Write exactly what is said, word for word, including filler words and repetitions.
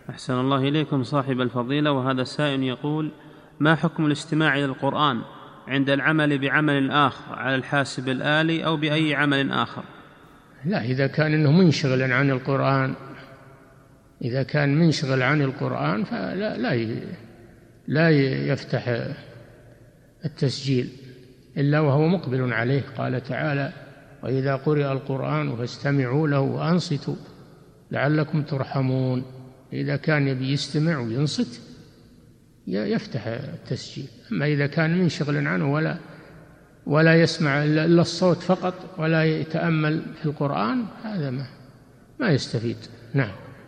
أحسن الله إليكم صاحب الفضيلة. وهذا السائل يقول: ما حكم الاستماع إلى القرآن عند العمل بعمل آخر على الحاسب الآلي أو بأي عمل آخر؟ لا، إذا كان إنه منشغل عن القرآن، إذا كان منشغل عن القرآن فلا لا لا يفتح التسجيل إلا وهو مقبل عليه. قال تعالى: وإذا قرئ القرآن فاستمعوا له وأنصتوا لعلكم ترحمون. إذا كان يبي يستمع وينصت يفتح التسجيل. أما إذا كان منشغل عنه ولا ولا يسمع إلا الصوت فقط ولا يتأمل في القرآن، هذا ما ما يستفيد. نعم.